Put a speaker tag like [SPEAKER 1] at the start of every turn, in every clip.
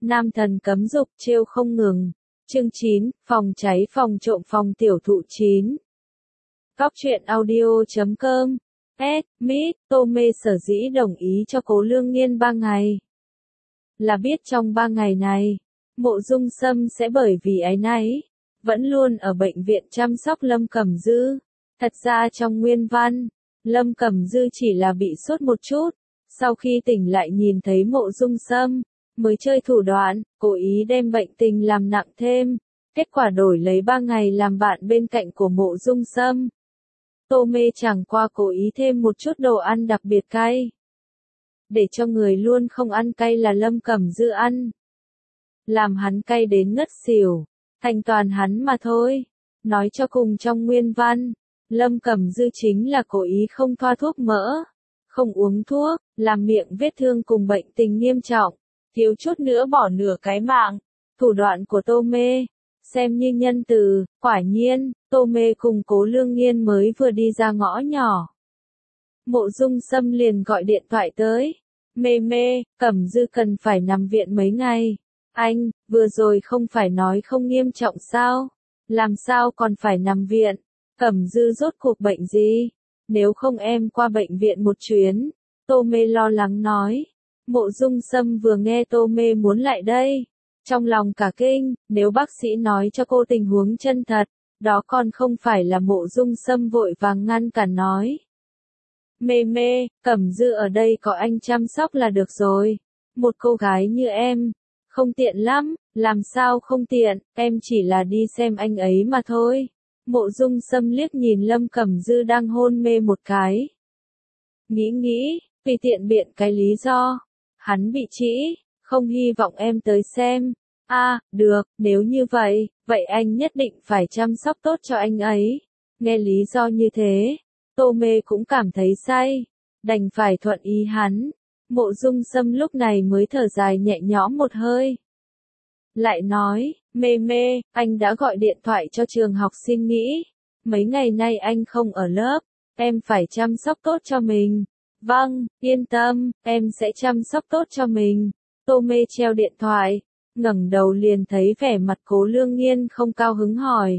[SPEAKER 1] Nam thần cấm dục trêu không ngừng. Chương 9, phòng cháy phòng trộm phòng tiểu thụ 9. Góc truyện audio.com. Mít, Tô Mê sở dĩ đồng ý cho Cố Lương Nghiên 3 ngày. Là biết trong 3 ngày này, Mộ Dung Sâm sẽ bởi vì áy náy, vẫn luôn ở bệnh viện chăm sóc Lâm Cẩm Dư. Thật ra trong nguyên văn, Lâm Cẩm Dư chỉ là bị sốt một chút, sau khi tỉnh lại nhìn thấy Mộ Dung Sâm, mới chơi thủ đoạn, cố ý đem bệnh tình làm nặng thêm, kết quả đổi lấy 3 ngày làm bạn bên cạnh của Mộ Dung Sâm. Tô Mê chẳng qua cố ý thêm một chút đồ ăn đặc biệt cay, để cho người luôn không ăn cay là Lâm Cẩm Dư ăn, làm hắn cay đến ngất xỉu, thành toàn hắn mà thôi. Nói cho cùng trong nguyên văn, Lâm Cẩm Dư chính là cố ý không thoa thuốc mỡ, không uống thuốc, làm miệng vết thương cùng bệnh tình nghiêm trọng, thiếu chút nữa bỏ nửa cái mạng. Thủ đoạn của Tô Mê, xem như nhân từ. Quả nhiên, Tô Mê cùng Cố Lương Nghiên mới vừa đi ra ngõ nhỏ, Mộ Dung Sâm liền gọi điện thoại tới. Mê, Cẩm Dư cần phải nằm viện mấy ngày. Anh, vừa rồi không phải nói không nghiêm trọng sao? Làm sao còn phải nằm viện? Cẩm Dư rốt cuộc bệnh gì? Nếu không em qua bệnh viện một chuyến. Tô Mê lo lắng nói. Mộ Dung Sâm vừa nghe Tô Mê muốn lại đây, trong lòng cả kinh, nếu bác sĩ nói cho cô tình huống chân thật, đó còn không phải là. Mộ Dung Sâm vội vàng ngăn cản nói. Mê, Cẩm Dư ở đây có anh chăm sóc là được rồi. Một cô gái như em, không tiện lắm. Làm sao không tiện, em chỉ là đi xem anh ấy mà thôi. Mộ Dung Sâm liếc nhìn Lâm Cẩm Dư đang hôn mê một cái. Nghĩ, vì tiện biện cái lý do. Hắn bị trĩ, không hy vọng em tới xem. Được, nếu như vậy, vậy anh nhất định phải chăm sóc tốt cho anh ấy. Nghe lý do như thế, Tô Mê cũng cảm thấy say, đành phải thuận ý hắn. Mộ Dung Sâm lúc này mới thở dài nhẹ nhõm một hơi. Lại nói, Mê, anh đã gọi điện thoại cho trường học xin nghỉ. Mấy ngày nay anh không ở lớp, em phải chăm sóc tốt cho mình. Vâng, yên tâm, em sẽ chăm sóc tốt cho mình. Tô Mê treo điện thoại, ngẩng đầu liền thấy vẻ mặt Cố Lương Nghiên không cao hứng hỏi.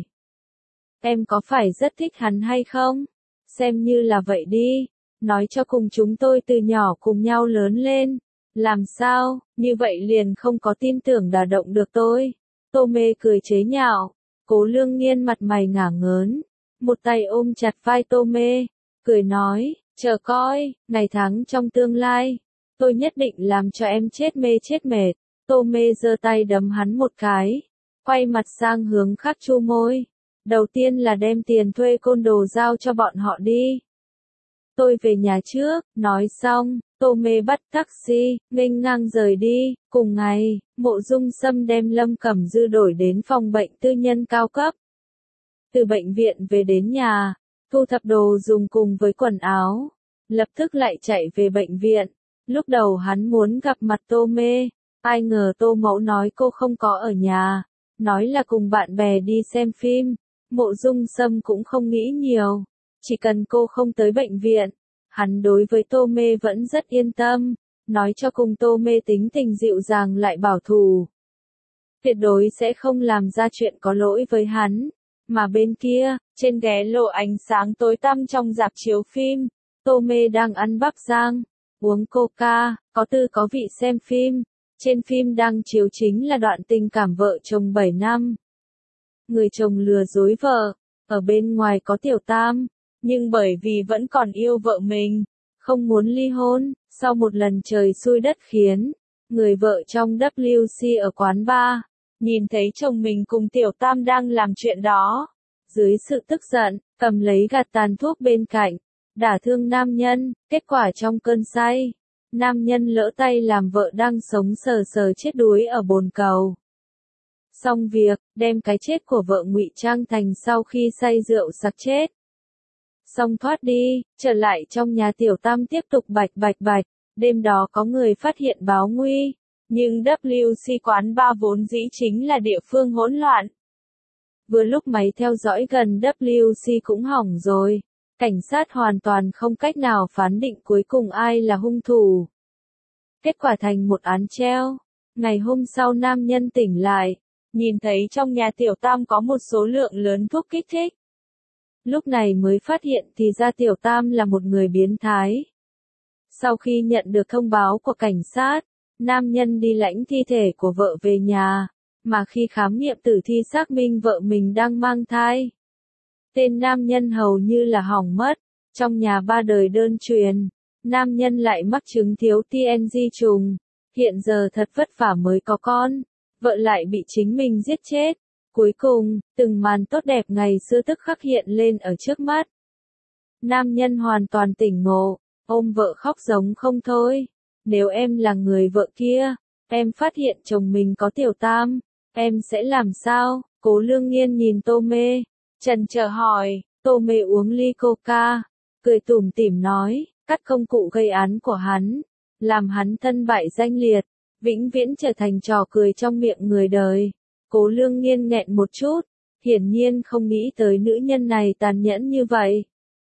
[SPEAKER 1] Em có phải rất thích hắn hay không? Xem như là vậy đi, nói cho cùng chúng tôi từ nhỏ cùng nhau lớn lên. Làm sao, như vậy liền không có tin tưởng đả động được tôi. Tô Mê cười chế nhạo. Cố Lương Nghiên mặt mày ngả ngớn, một tay ôm chặt vai Tô Mê, cười nói, chờ coi, ngày tháng trong tương lai, tôi nhất định làm cho em chết mê chết mệt. Tô Mê giơ tay đấm hắn một cái, quay mặt sang hướng khác chu môi. Đầu tiên là đem tiền thuê côn đồ giao cho bọn họ đi. Tôi về nhà trước, nói xong, Tô Mê bắt taxi, nghênh ngang rời đi. Cùng ngày, Mộ Dung Sâm đem Lâm Cẩm Dư đổi đến phòng bệnh tư nhân cao cấp. Từ bệnh viện về đến nhà, thu thập đồ dùng cùng với quần áo, lập tức lại chạy về bệnh viện. Lúc đầu hắn muốn gặp mặt Tô Mê, ai ngờ Tô Mẫu nói cô không có ở nhà, nói là cùng bạn bè đi xem phim. Mộ Dung Sâm cũng không nghĩ nhiều, chỉ cần cô không tới bệnh viện, hắn đối với Tô Mê vẫn rất yên tâm. Nói cho cùng Tô Mê tính tình dịu dàng lại bảo thủ, tuyệt đối sẽ không làm ra chuyện có lỗi với hắn. Mà bên kia, trên ghé lộ ánh sáng tối tăm trong rạp chiếu phim, Tô Mê đang ăn bắp rang, uống coca, có tư có vị xem phim. Trên phim đang chiếu chính là đoạn tình cảm vợ chồng 7 năm. Người chồng lừa dối vợ, ở bên ngoài có tiểu tam, nhưng bởi vì vẫn còn yêu vợ mình, không muốn ly hôn. Sau một lần trời xui đất khiến, người vợ trong WC ở quán bar, nhìn thấy chồng mình cùng tiểu tam đang làm chuyện đó. Dưới sự tức giận, cầm lấy gạt tàn thuốc bên cạnh, đả thương nam nhân. Kết quả trong cơn say, nam nhân lỡ tay làm vợ đang sống sờ sờ chết đuối ở bồn cầu. Xong việc, đem cái chết của vợ ngụy trang thành sau khi say rượu sặc chết. Xong thoát đi, trở lại trong nhà tiểu tam tiếp tục bạch. Đêm đó có người phát hiện báo nguy, nhưng WC quán bar vốn dĩ chính là địa phương hỗn loạn. Vừa lúc máy theo dõi gần WC cũng hỏng rồi, cảnh sát hoàn toàn không cách nào phán định cuối cùng ai là hung thủ. Kết quả thành một án treo. Ngày hôm sau nam nhân tỉnh lại, nhìn thấy trong nhà tiểu tam có một số lượng lớn thuốc kích thích. Lúc này mới phát hiện thì ra tiểu tam là một người biến thái. Sau khi nhận được thông báo của cảnh sát, nam nhân đi lãnh thi thể của vợ về nhà, mà khi khám nghiệm tử thi xác minh vợ mình đang mang thai. Tên nam nhân hầu như là hỏng mất, trong nhà 3 đời đơn truyền, nam nhân lại mắc chứng thiếu TNG trùng, hiện giờ thật vất vả mới có con, vợ lại bị chính mình giết chết. Cuối cùng, từng màn tốt đẹp ngày xưa tức khắc hiện lên ở trước mắt. Nam nhân hoàn toàn tỉnh ngộ, ôm vợ khóc giống không thôi. Nếu em là người vợ kia, em phát hiện chồng mình có tiểu tam, em sẽ làm sao? Cố Lương Nghiên nhìn Tô Mê, chần chờ hỏi. Tô Mê uống ly coca, cười tủm tỉm nói, cắt công cụ gây án của hắn, làm hắn thân bại danh liệt, vĩnh viễn trở thành trò cười trong miệng người đời. Cố Lương Nghiên nghẹn một chút, hiển nhiên không nghĩ tới nữ nhân này tàn nhẫn như vậy.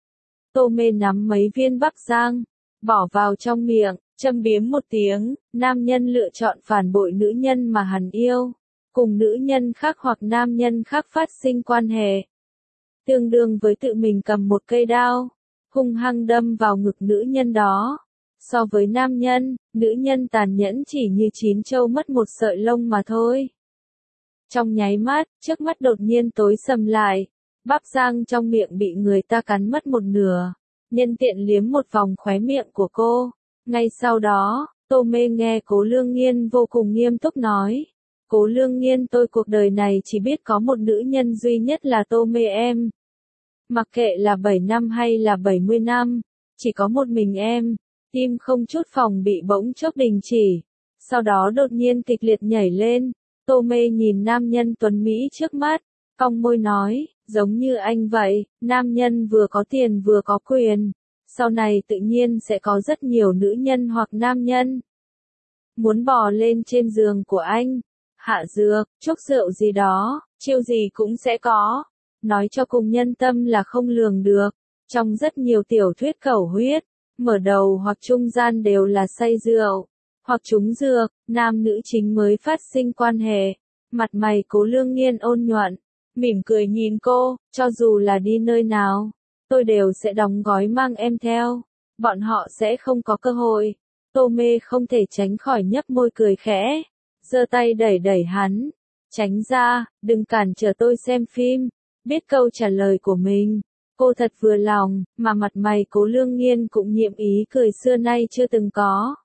[SPEAKER 1] Tô Mê nắm mấy viên bắc giang, bỏ vào trong miệng, châm biếm một tiếng, nam nhân lựa chọn phản bội nữ nhân mà hắn yêu, cùng nữ nhân khác hoặc nam nhân khác phát sinh quan hệ. Tương đương với tự mình cầm một cây đao, hung hăng đâm vào ngực nữ nhân đó. So với nam nhân, nữ nhân tàn nhẫn chỉ như chín trâu mất một sợi lông mà thôi. Trong nháy mắt, trước mắt đột nhiên tối sầm lại, bắp rang trong miệng bị người ta cắn mất một nửa, nhân tiện liếm một vòng khóe miệng của cô. Ngay sau đó, Tô Mê nghe Cố Lương Nghiên vô cùng nghiêm túc nói, Cố Lương Nghiên, tôi cuộc đời này chỉ biết có một nữ nhân duy nhất là Tô Mê em. Mặc kệ là 7 năm hay là 70 năm, chỉ có một mình em. Tim không chút phòng bị bỗng chốc đình chỉ, sau đó đột nhiên kịch liệt nhảy lên. Tô Mê nhìn nam nhân tuấn Mỹ trước mắt, cong môi nói, giống như anh vậy, nam nhân vừa có tiền vừa có quyền, sau này tự nhiên sẽ có rất nhiều nữ nhân hoặc nam nhân muốn bò lên trên giường của anh, hạ dược, chúc rượu gì đó, chiêu gì cũng sẽ có. Nói cho cùng nhân tâm là không lường được, trong rất nhiều tiểu thuyết cầu huyết, mở đầu hoặc trung gian đều là say rượu, hoặc trúng dược, nam nữ chính mới phát sinh quan hệ. Mặt mày Cố Lương Nghiên ôn nhuận, mỉm cười nhìn cô, cho dù là đi nơi nào, tôi đều sẽ đóng gói mang em theo, bọn họ sẽ không có cơ hội. Tô Mê không thể tránh khỏi nhấp môi cười khẽ, giơ tay đẩy đẩy hắn, tránh ra, đừng cản trở tôi xem phim. Biết câu trả lời của mình, cô thật vừa lòng, mà mặt mày Cố Lương Nghiên cũng nhiệm ý cười xưa nay chưa từng có.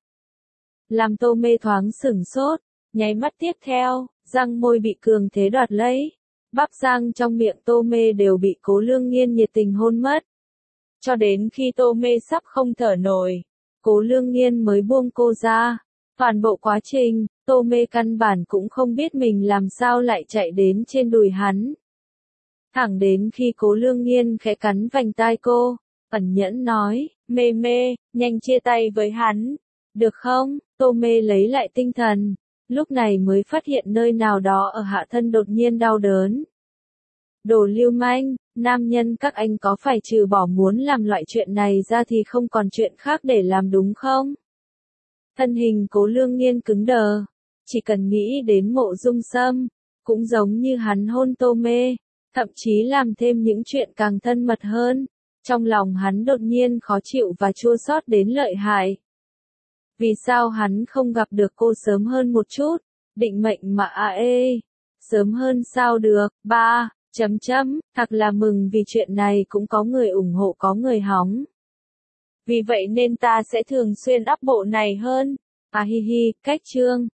[SPEAKER 1] Làm Tô Mê thoáng sửng sốt, nháy mắt tiếp theo, răng môi bị cường thế đoạt lấy. Bắp rang trong miệng Tô Mê đều bị Cố Lương Nghiên nhiệt tình hôn mất. Cho đến khi Tô Mê sắp không thở nổi, Cố Lương Nghiên mới buông cô ra. Toàn bộ quá trình, Tô Mê căn bản cũng không biết mình làm sao lại chạy đến trên đùi hắn. Thẳng đến khi Cố Lương Nghiên khẽ cắn vành tai cô, ẩn nhẫn nói, Mê Mê, nhanh chia tay với hắn, được không? Tô Mê lấy lại tinh thần, lúc này mới phát hiện nơi nào đó ở hạ thân đột nhiên đau đớn. Đồ lưu manh, nam nhân các anh có phải trừ bỏ muốn làm loại chuyện này ra thì không còn chuyện khác để làm đúng không? Thân hình Cố Lương Nghiên cứng đờ, chỉ cần nghĩ đến Mộ Dung Sâm, cũng giống như hắn hôn Tô Mê, thậm chí làm thêm những chuyện càng thân mật hơn. Trong lòng hắn đột nhiên khó chịu và chua xót đến lợi hại. Vì sao hắn không gặp được cô sớm hơn một chút? Định mệnh mà sớm hơn sao được? Thật là mừng vì chuyện này cũng có người ủng hộ có người hóng. Vì vậy nên ta sẽ thường xuyên up bộ này hơn. Hi hi, cách chương.